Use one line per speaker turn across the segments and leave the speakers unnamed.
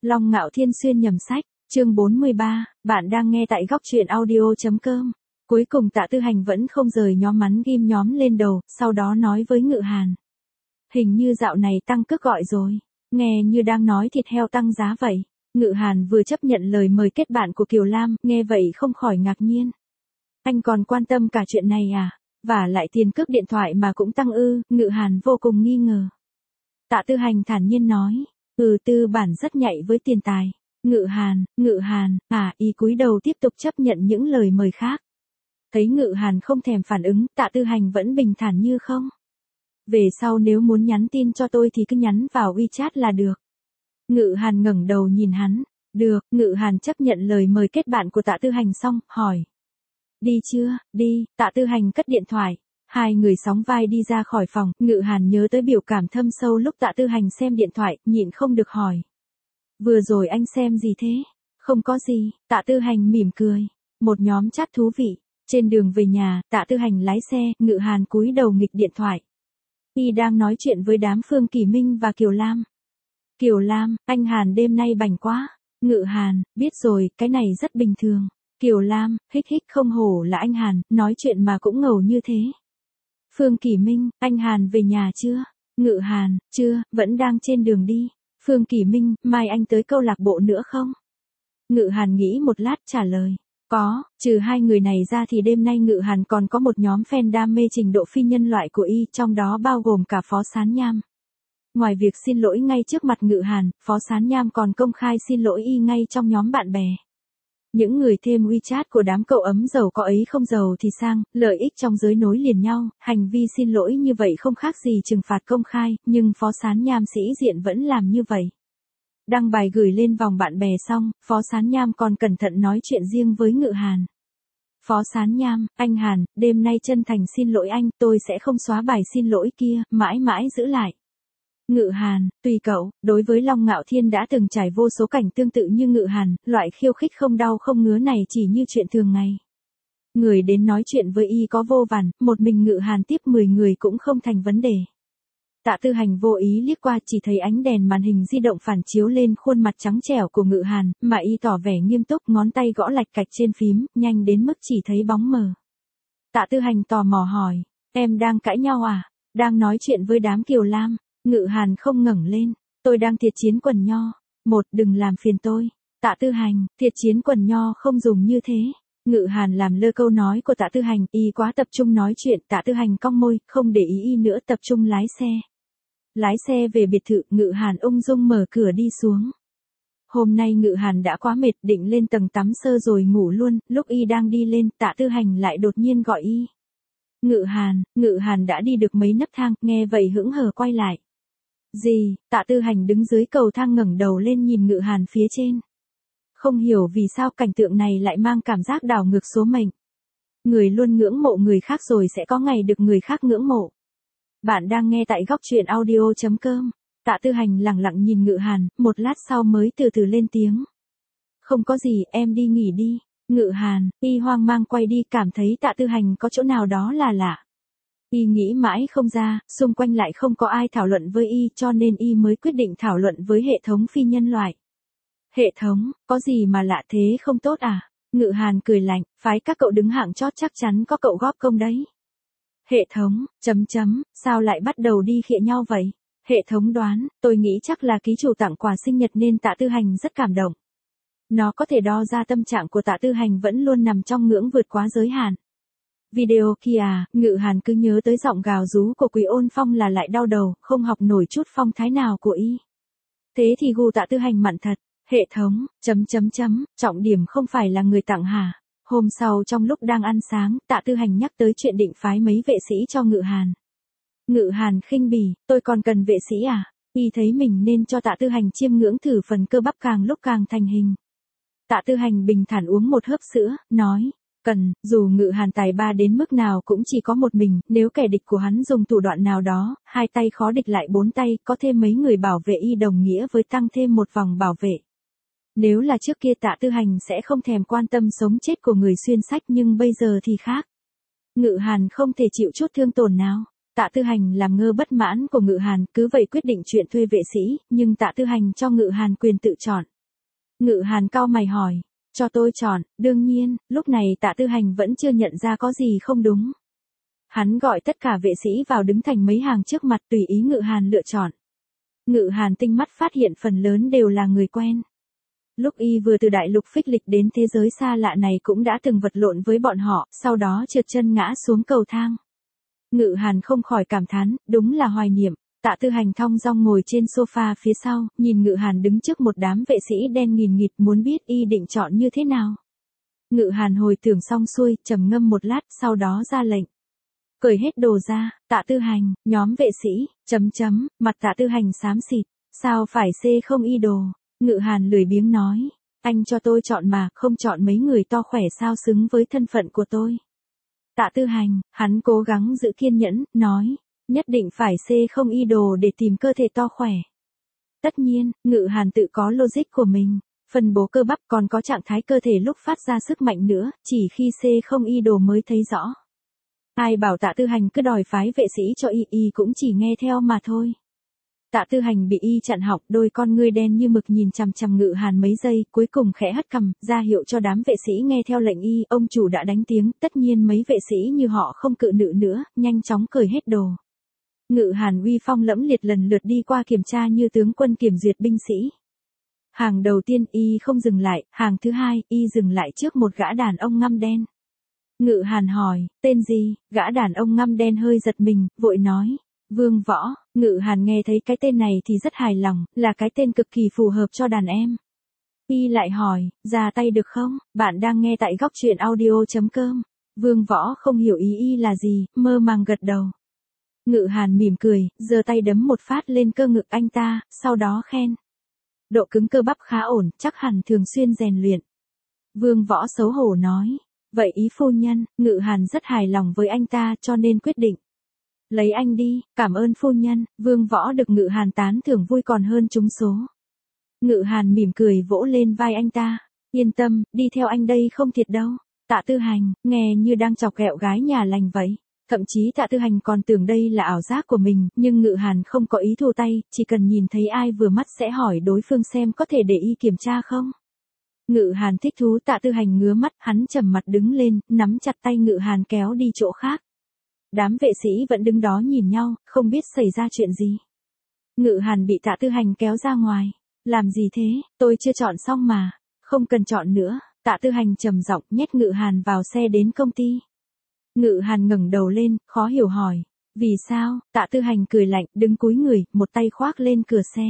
Long Ngạo Thiên xuyên nhầm sách, chương 43, bạn đang nghe tại góc truyện audio.com. Cuối cùng Tạ Tư Hành vẫn không rời nhóm mắn ghim nhóm lên đầu, sau đó nói với Ngự Hàn. Hình như dạo này tăng cước gọi rồi, nghe như đang nói thịt heo tăng giá vậy. Ngự Hàn vừa chấp nhận lời mời kết bạn của Kiều Lam, nghe vậy không khỏi ngạc nhiên. Anh còn quan tâm cả chuyện này à? Và lại tiền cước điện thoại mà cũng tăng ư? Ngự Hàn vô cùng nghi ngờ. Tạ Tư Hành thản nhiên nói, tư bản rất nhạy với tiền tài. Ngự Hàn, y cúi đầu tiếp tục chấp nhận những lời mời khác. Thấy Ngự Hàn không thèm phản ứng, Tạ Tư Hành vẫn bình thản như không. Về sau nếu muốn nhắn tin cho tôi thì cứ nhắn vào WeChat là được. Ngự Hàn ngẩng đầu nhìn hắn. Được, Ngự Hàn chấp nhận lời mời kết bạn của Tạ Tư Hành xong, hỏi. Đi chưa? Đi, Tạ Tư Hành cất điện thoại. Hai người sóng vai đi ra khỏi phòng, Ngự Hàn nhớ tới biểu cảm thâm sâu lúc Tạ Tư Hành xem điện thoại, nhịn không được hỏi. Vừa rồi anh xem gì thế? Không có gì, Tạ Tư Hành mỉm cười. Một nhóm chat thú vị. Trên đường về nhà, Tạ Tư Hành lái xe, Ngự Hàn cúi đầu nghịch điện thoại. Y đang nói chuyện với đám Phương Kỳ Minh và Kiều Lam. Kiều Lam, anh Hàn đêm nay bảnh quá. Ngự Hàn, biết rồi, cái này rất bình thường. Kiều Lam, hích không hổ là anh Hàn, nói chuyện mà cũng ngầu như thế. Phương Kỳ Minh, anh Hàn về nhà chưa? Ngự Hàn, chưa, vẫn đang trên đường đi. Phương Kỳ Minh, mai anh tới câu lạc bộ nữa không? Ngự Hàn nghĩ một lát trả lời. Có, trừ hai người này ra thì đêm nay Ngự Hàn còn có một nhóm fan đam mê trình độ phi nhân loại của y, trong đó bao gồm cả Phó Sán Nham. Ngoài việc xin lỗi ngay trước mặt Ngự Hàn, Phó Sán Nham còn công khai xin lỗi y ngay trong nhóm bạn bè. Những người thêm WeChat của đám cậu ấm giàu có ấy không giàu thì sang, lợi ích trong giới nối liền nhau, hành vi xin lỗi như vậy không khác gì trừng phạt công khai, nhưng Phó Sán Nham sĩ diện vẫn làm như vậy. Đăng bài gửi lên vòng bạn bè xong, Phó Sán Nham còn cẩn thận nói chuyện riêng với Ngự Hàn. Phó Sán Nham, anh Hàn, đêm nay chân thành xin lỗi anh, tôi sẽ không xóa bài xin lỗi kia, mãi mãi giữ lại. Ngự Hàn, tùy cậu, đối với Long Ngạo Thiên đã từng trải vô số cảnh tương tự như Ngự Hàn, loại khiêu khích không đau không ngứa này chỉ như chuyện thường ngày. Người đến nói chuyện với y có vô vàn, một mình Ngự Hàn tiếp 10 người cũng không thành vấn đề. Tạ Tư Hành vô ý liếc qua chỉ thấy ánh đèn màn hình di động phản chiếu lên khuôn mặt trắng trẻo của Ngự Hàn, mà y tỏ vẻ nghiêm túc, ngón tay gõ lạch cạch trên phím, nhanh đến mức chỉ thấy bóng mờ. Tạ Tư Hành tò mò hỏi, em đang cãi nhau à? Đang nói chuyện với đám Kiều Lam. Ngự Hàn không ngẩng lên, tôi đang thiệt chiến quần nho. Đừng làm phiền tôi. Tạ Tư Hành, thiệt chiến quần nho không dùng như thế. Ngự Hàn làm lơ câu nói của Tạ Tư Hành, y quá tập trung nói chuyện, Tạ Tư Hành cong môi, không để ý y nữa, tập trung lái xe. Lái xe về biệt thự, Ngự Hàn ung dung mở cửa đi xuống. Hôm nay Ngự Hàn đã quá mệt, định lên tầng tắm sơ rồi ngủ luôn, lúc y đang đi lên, Tạ Tư Hành lại đột nhiên gọi y. Ngự Hàn đã đi được mấy nấc thang, nghe vậy hững hờ quay lại. Gì? Tạ Tư Hành đứng dưới cầu thang ngẩng đầu lên nhìn Ngự Hàn phía trên. Không hiểu vì sao cảnh tượng này lại mang cảm giác đảo ngược số mệnh. Người luôn ngưỡng mộ người khác rồi sẽ có ngày được người khác ngưỡng mộ. Bạn đang nghe tại góc truyện audio.com. Tạ Tư Hành lặng lặng nhìn Ngự Hàn, một lát sau mới từ từ lên tiếng. Không có gì, em đi nghỉ đi. Ngự Hàn, y hoang mang quay đi, cảm thấy Tạ Tư Hành có chỗ nào đó là lạ. Y nghĩ mãi không ra, xung quanh lại không có ai thảo luận với y, cho nên y mới quyết định thảo luận với hệ thống phi nhân loại. Hệ thống, có gì mà lạ thế, không tốt à? Ngự Hàn cười lạnh, phái các cậu đứng hạng chót chắc chắn có cậu góp công đấy. Hệ thống, sao lại bắt đầu đi khịa nhau vậy? Hệ thống đoán, tôi nghĩ chắc là ký chủ tặng quà sinh nhật nên Tạ Tư Hành rất cảm động. Nó có thể đo ra tâm trạng của Tạ Tư Hành vẫn luôn nằm trong ngưỡng vượt quá giới hạn. Video kia à, Ngự Hàn cứ nhớ tới giọng gào rú của Quý Ôn Phong là lại đau đầu, không học nổi chút phong thái nào của y. Thế thì gu Tạ Tư Hành mặn thật. Hệ thống, trọng điểm không phải là người tặng hả? Hôm sau trong lúc đang ăn sáng, Tạ Tư Hành nhắc tới chuyện định phái mấy vệ sĩ cho Ngự Hàn. Ngự Hàn khinh bỉ, tôi còn cần vệ sĩ à? Y thấy mình nên cho Tạ Tư Hành chiêm ngưỡng thử phần cơ bắp càng lúc càng thành hình. Tạ Tư Hành bình thản uống một hớp sữa, nói. Cần, dù Ngự Hàn tài ba đến mức nào cũng chỉ có một mình, nếu kẻ địch của hắn dùng thủ đoạn nào đó, hai tay khó địch lại bốn tay, có thêm mấy người bảo vệ y đồng nghĩa với tăng thêm một vòng bảo vệ. Nếu là trước kia Tạ Tư Hành sẽ không thèm quan tâm sống chết của người xuyên sách, nhưng bây giờ thì khác. Ngự Hàn không thể chịu chút thương tổn nào. Tạ Tư Hành làm ngơ bất mãn của Ngự Hàn, cứ vậy quyết định chuyện thuê vệ sĩ, nhưng Tạ Tư Hành cho Ngự Hàn quyền tự chọn. Ngự Hàn cau mày hỏi. Cho tôi chọn, đương nhiên, lúc này Tạ Tư Hành vẫn chưa nhận ra có gì không đúng. Hắn gọi tất cả vệ sĩ vào đứng thành mấy hàng trước mặt tùy ý Ngự Hàn lựa chọn. Ngự Hàn tinh mắt phát hiện phần lớn đều là người quen. Lúc y vừa từ đại lục phích lịch đến thế giới xa lạ này cũng đã từng vật lộn với bọn họ, sau đó trượt chân ngã xuống cầu thang. Ngự Hàn không khỏi cảm thán, đúng là hoài niệm. Tạ Tư Hành thong dong ngồi trên sofa phía sau, nhìn Ngự Hàn đứng trước một đám vệ sĩ đen nghìn nghịt muốn biết y định chọn như thế nào. Ngự Hàn hồi tưởng xong xuôi, trầm ngâm một lát, sau đó ra lệnh. Cởi hết đồ ra, Tạ Tư Hành, nhóm vệ sĩ, mặt Tạ Tư Hành xám xịt, sao phải không y đồ. Ngự Hàn lười biếng nói, anh cho tôi chọn mà, không chọn mấy người to khỏe sao xứng với thân phận của tôi. Tạ Tư Hành, hắn cố gắng giữ kiên nhẫn, nói, nhất định phải không y đồ để tìm cơ thể to khỏe. Tất nhiên, Ngự Hàn tự có logic của mình, phân bố cơ bắp còn có trạng thái cơ thể lúc phát ra sức mạnh nữa, chỉ khi không y đồ mới thấy rõ. Ai bảo Tạ Tư Hành cứ đòi phái vệ sĩ cho y cũng chỉ nghe theo mà thôi. Tạ Tư Hành bị y chặn họng, đôi con ngươi đen như mực nhìn chằm chằm Ngự Hàn mấy giây, cuối cùng khẽ hất cằm, ra hiệu cho đám vệ sĩ nghe theo lệnh y, ông chủ đã đánh tiếng, tất nhiên mấy vệ sĩ như họ không cự nữ nữa, nhanh chóng cởi hết đồ. Ngự Hàn uy phong lẫm liệt lần lượt đi qua kiểm tra như tướng quân kiểm duyệt binh sĩ. Hàng đầu tiên y không dừng lại, hàng thứ hai y dừng lại trước một gã đàn ông ngăm đen. Ngự Hàn hỏi, tên gì? Gã đàn ông ngăm đen hơi giật mình, vội nói, Vương Võ. Ngự Hàn nghe thấy cái tên này thì rất hài lòng, là cái tên cực kỳ phù hợp cho đàn em. Y lại hỏi, ra tay được không? Bạn đang nghe tại góc truyện audio.com. Vương Võ không hiểu ý y là gì, mơ màng gật đầu. Ngự Hàn mỉm cười, giơ tay đấm một phát lên cơ ngực anh ta, sau đó khen. Độ cứng cơ bắp khá ổn, chắc hẳn thường xuyên rèn luyện. Vương Võ xấu hổ nói. Vậy ý phu nhân, Ngự Hàn rất hài lòng với anh ta cho nên quyết định. Lấy anh đi, cảm ơn phu nhân. Vương Võ được Ngự Hàn tán thưởng vui còn hơn trúng số. Ngự Hàn mỉm cười vỗ lên vai anh ta. Yên tâm, đi theo anh đây không thiệt đâu. Tạ Tư Hành, nghe như đang chọc ghẹo gái nhà lành vậy. Thậm chí Tạ Tư Hành còn tưởng đây là ảo giác của mình, nhưng Ngự Hàn không có ý thu tay, chỉ cần nhìn thấy ai vừa mắt sẽ hỏi đối phương xem có thể để y kiểm tra không. Ngự Hàn thích thú. Tạ Tư Hành ngứa mắt, hắn trầm mặt đứng lên, nắm chặt tay Ngự Hàn kéo đi chỗ khác. Đám vệ sĩ vẫn đứng đó nhìn nhau, không biết xảy ra chuyện gì. Ngự Hàn bị Tạ Tư Hành kéo ra ngoài. Làm gì thế, tôi chưa chọn xong mà. Không cần chọn nữa. Tạ Tư Hành trầm giọng nhét Ngự Hàn vào xe đến công ty. Ngự Hàn ngẩng đầu lên, khó hiểu hỏi. Vì sao? Tạ Tư Hành cười lạnh, đứng cúi người, một tay khoác lên cửa xe.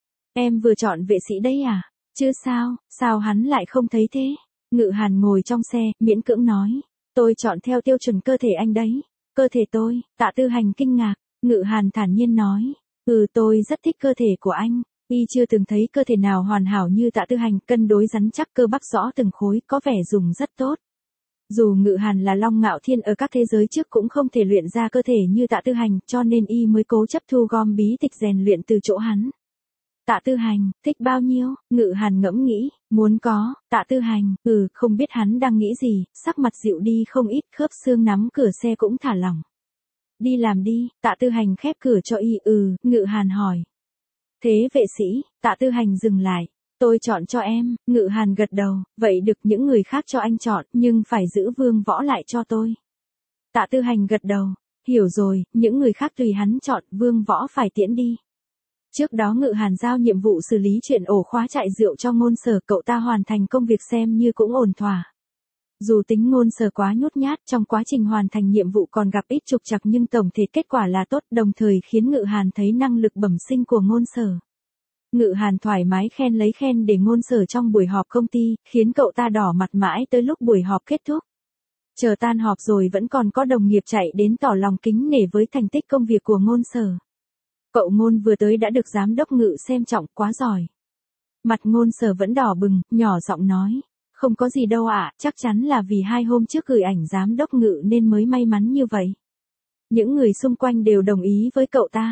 Em vừa chọn vệ sĩ đấy à? Chứ sao hắn lại không thấy thế? Ngự Hàn ngồi trong xe, miễn cưỡng nói. Tôi chọn theo tiêu chuẩn cơ thể anh đấy. Cơ thể tôi? Tạ Tư Hành kinh ngạc. Ngự Hàn thản nhiên nói. Tôi rất thích cơ thể của anh. Y chưa từng thấy cơ thể nào hoàn hảo như Tạ Tư Hành, cân đối rắn chắc, cơ bắp rõ từng khối, có vẻ dùng rất tốt. Dù Ngự Hàn là Long Ngạo Thiên ở các thế giới trước cũng không thể luyện ra cơ thể như Tạ Tư Hành, cho nên y mới cố chấp thu gom bí tịch rèn luyện từ chỗ hắn. Tạ Tư Hành, thích bao nhiêu? Ngự Hàn ngẫm nghĩ, muốn có. Tạ Tư Hành, không biết hắn đang nghĩ gì, sắc mặt dịu đi không ít, khớp xương nắm cửa xe cũng thả lỏng. Đi làm đi. Tạ Tư Hành khép cửa cho y. Ngự Hàn hỏi. Thế vệ sĩ? Tạ Tư Hành dừng lại. Tôi chọn cho em. Ngự Hàn gật đầu, vậy được, những người khác cho anh chọn, nhưng phải giữ Vương Võ lại cho tôi. Tạ Tư Hành gật đầu, hiểu rồi, những người khác tùy hắn chọn, Vương Võ phải tiễn đi. Trước đó Ngự Hàn giao nhiệm vụ xử lý chuyện ổ khóa trại rượu cho Ngôn Sở, cậu ta hoàn thành công việc xem như cũng ổn thỏa. Dù tính Ngôn Sở quá nhút nhát, trong quá trình hoàn thành nhiệm vụ còn gặp ít trục trặc nhưng tổng thể kết quả là tốt, đồng thời khiến Ngự Hàn thấy năng lực bẩm sinh của Ngôn Sở. Ngự Hàn thoải mái lấy khen để Ngôn Sở trong buổi họp công ty, khiến cậu ta đỏ mặt mãi tới lúc buổi họp kết thúc. Chờ tan họp rồi vẫn còn có đồng nghiệp chạy đến tỏ lòng kính nể với thành tích công việc của Ngôn Sở. Cậu Ngôn vừa tới đã được giám đốc Ngự xem trọng, quá giỏi. Mặt Ngôn Sở vẫn đỏ bừng, nhỏ giọng nói. Không có gì đâu ạ, chắc chắn là vì 2 hôm trước gửi ảnh giám đốc Ngự nên mới may mắn như vậy. Những người xung quanh đều đồng ý với cậu ta.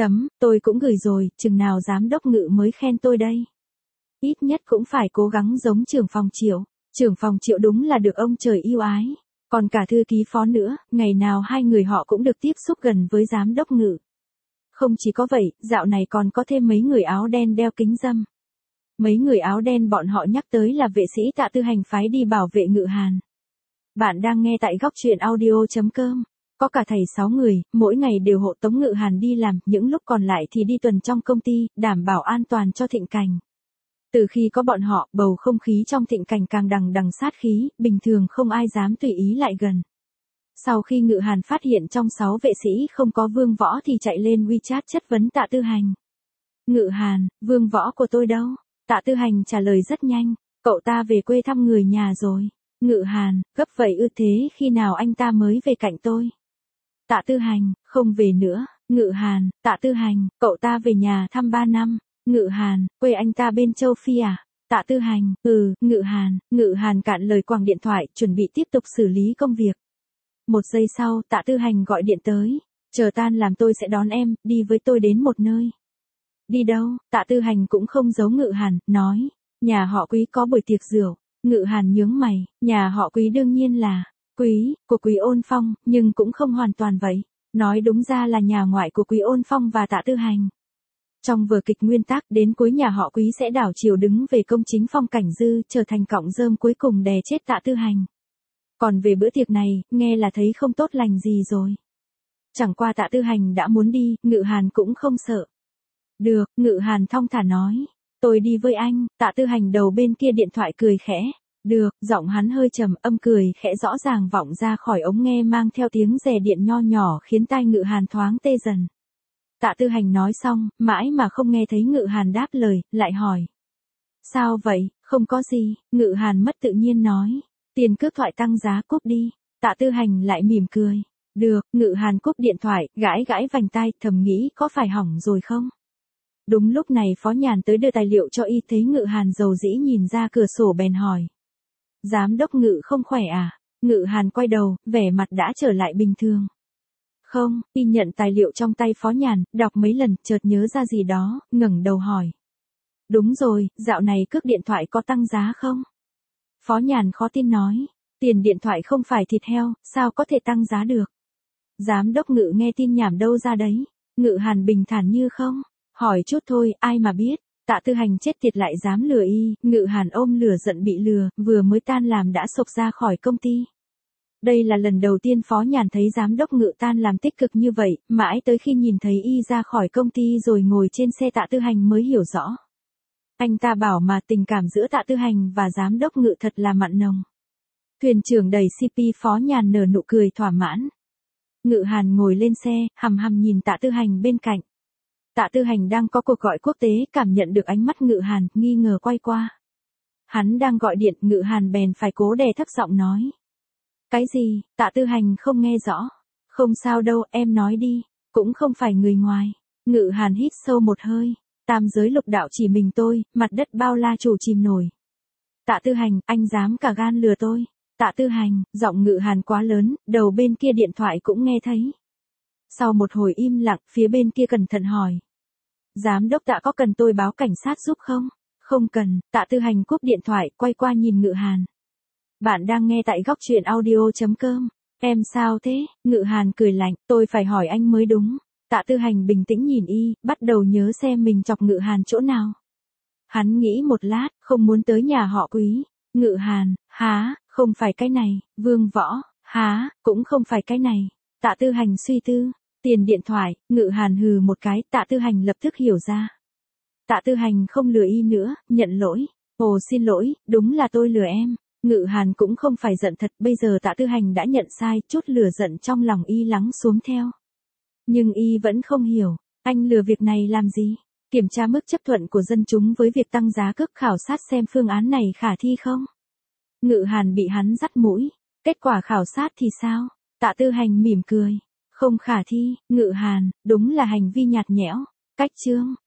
Tôi cũng gửi rồi, chừng nào giám đốc Ngự mới khen tôi đây. Ít nhất cũng phải cố gắng giống trưởng phòng Triệu. Trưởng phòng Triệu đúng là được ông trời yêu ái. Còn cả thư ký phó nữa, ngày nào hai người họ cũng được tiếp xúc gần với giám đốc Ngự. Không chỉ có vậy, dạo này còn có thêm mấy người áo đen đeo kính râm. Mấy người áo đen bọn họ nhắc tới là vệ sĩ Tạ Tư Hành phái đi bảo vệ Ngự Hàn. Bạn đang nghe tại góc truyện audio.com. Có cả thầy 6 người, mỗi ngày đều hộ tống Ngự Hàn đi làm, những lúc còn lại thì đi tuần trong công ty, đảm bảo an toàn cho Thịnh Cảnh. Từ khi có bọn họ, bầu không khí trong Thịnh Cảnh càng đằng đằng sát khí, bình thường không ai dám tùy ý lại gần. Sau khi Ngự Hàn phát hiện trong 6 vệ sĩ không có Vương Võ thì chạy lên WeChat chất vấn Tạ Tư Hành. Ngự Hàn, Vương Võ của tôi đâu? Tạ Tư Hành trả lời rất nhanh, cậu ta về quê thăm người nhà rồi. Ngự Hàn, gấp vậy ư, thế khi nào anh ta mới về cạnh tôi? Tạ Tư Hành, không về nữa. Ngự Hàn, Tạ Tư Hành, cậu ta về nhà thăm 3 năm. Ngự Hàn, quê anh ta bên châu Phi à? Tạ Tư Hành, Ngự Hàn cạn lời quẳng điện thoại, chuẩn bị tiếp tục xử lý công việc. Một giây sau, Tạ Tư Hành gọi điện tới, chờ tan làm tôi sẽ đón em, đi với tôi đến một nơi. Đi đâu? Tạ Tư Hành cũng không giấu Ngự Hàn, nói, nhà họ Quý có buổi tiệc rượu. Ngự Hàn nhướng mày, nhà họ Quý đương nhiên là Quý, của Quý Ôn Phong, nhưng cũng không hoàn toàn vậy. Nói đúng ra là nhà ngoại của Quý Ôn Phong và Tạ Tư Hành. Trong vở kịch nguyên tác, đến cuối nhà họ Quý sẽ đảo chiều đứng về công chính Phong Cảnh Dư, trở thành cọng rơm cuối cùng đè chết Tạ Tư Hành. Còn về bữa tiệc này, nghe là thấy không tốt lành gì rồi. Chẳng qua Tạ Tư Hành đã muốn đi, Ngự Hàn cũng không sợ. Được, Ngự Hàn thong thả nói. Tôi đi với anh. Tạ Tư Hành đầu bên kia điện thoại cười khẽ. Được, giọng hắn hơi trầm, âm cười khẽ rõ ràng vọng ra khỏi ống nghe mang theo tiếng rè điện nho nhỏ khiến tai Ngự Hàn thoáng tê dần. Tạ Tư Hành nói xong, mãi mà không nghe thấy Ngự Hàn đáp lời, lại hỏi. Sao vậy? Không có gì. Ngự Hàn mất tự nhiên nói. Tiền cước thoại tăng giá, cúp đi. Tạ Tư Hành lại mỉm cười. Được, Ngự Hàn cúp điện thoại, gãi gãi vành tai, thầm nghĩ có phải hỏng rồi không? Đúng lúc này Phó Nhàn tới đưa tài liệu cho y, thấy Ngự Hàn dầu dĩ nhìn ra cửa sổ bèn hỏi. Giám đốc Ngự không khỏe à? Ngự Hàn quay đầu, vẻ mặt đã trở lại bình thường. Không, y nhận tài liệu trong tay Phó Nhàn, đọc mấy lần, chợt nhớ ra gì đó, ngẩng đầu hỏi. Đúng rồi, dạo này cước điện thoại có tăng giá không? Phó Nhàn khó tin nói. Tiền điện thoại không phải thịt heo, sao có thể tăng giá được? Giám đốc Ngự nghe tin nhảm đâu ra đấy? Ngự Hàn bình thản như không. Hỏi chút thôi, ai mà biết. Tạ Tư Hành chết tiệt lại dám lừa y. Ngự Hàn ôm lửa giận bị lừa, vừa mới tan làm đã sộc ra khỏi công ty. Đây là lần đầu tiên Phó Nhàn thấy giám đốc Ngự tan làm tích cực như vậy, mãi tới khi nhìn thấy y ra khỏi công ty rồi ngồi trên xe Tạ Tư Hành mới hiểu rõ. Anh ta bảo mà tình cảm giữa Tạ Tư Hành và giám đốc Ngự thật là mặn nồng. Thuyền trưởng đẩy CP, Phó Nhàn nở nụ cười thỏa mãn. Ngự Hàn ngồi lên xe, hằm hằm nhìn Tạ Tư Hành bên cạnh. Tạ Tư Hành đang có cuộc gọi quốc tế, cảm nhận được ánh mắt Ngự Hàn, nghi ngờ quay qua. Hắn đang gọi điện, Ngự Hàn bèn phải cố đè thấp giọng nói. Cái gì? Tạ Tư Hành không nghe rõ. Không sao đâu, em nói đi, cũng không phải người ngoài. Ngự Hàn hít sâu một hơi. Tam giới lục đạo chỉ mình tôi, mặt đất bao la chủ chìm nổi. Tạ Tư Hành, anh dám cả gan lừa tôi. Tạ Tư Hành, giọng Ngự Hàn quá lớn, đầu bên kia điện thoại cũng nghe thấy. Sau một hồi im lặng, phía bên kia cẩn thận hỏi. Giám đốc Tạ có cần tôi báo cảnh sát giúp không? Không cần. Tạ Tư Hành cúp điện thoại, quay qua nhìn Ngự Hàn. Bạn đang nghe tại góc truyện audio.com. Em sao thế? Ngự Hàn cười lạnh, tôi phải hỏi anh mới đúng. Tạ Tư Hành bình tĩnh nhìn y, bắt đầu nhớ xem mình chọc Ngự Hàn chỗ nào. Hắn nghĩ một lát, không muốn tới nhà họ Quý. Ngự Hàn, há, không phải cái này. Vương Võ, há, cũng không phải cái này. Tạ Tư Hành suy tư. Tiền điện thoại. Ngự Hàn hừ một cái, Tạ Tư Hành lập tức hiểu ra. Tạ Tư Hành không lừa y nữa, nhận lỗi. Ồ xin lỗi, đúng là tôi lừa em. Ngự Hàn cũng không phải giận thật, bây giờ Tạ Tư Hành đã nhận sai, chút lửa giận trong lòng y lắng xuống theo. Nhưng y vẫn không hiểu, anh lừa việc này làm gì? Kiểm tra mức chấp thuận của dân chúng với việc tăng giá cước, khảo sát xem phương án này khả thi không? Ngự Hàn bị hắn dắt mũi. Kết quả khảo sát thì sao? Tạ Tư Hành mỉm cười. Không khả thi. Ngự Hàn, đúng là hành vi nhạt nhẽo. Cách chương.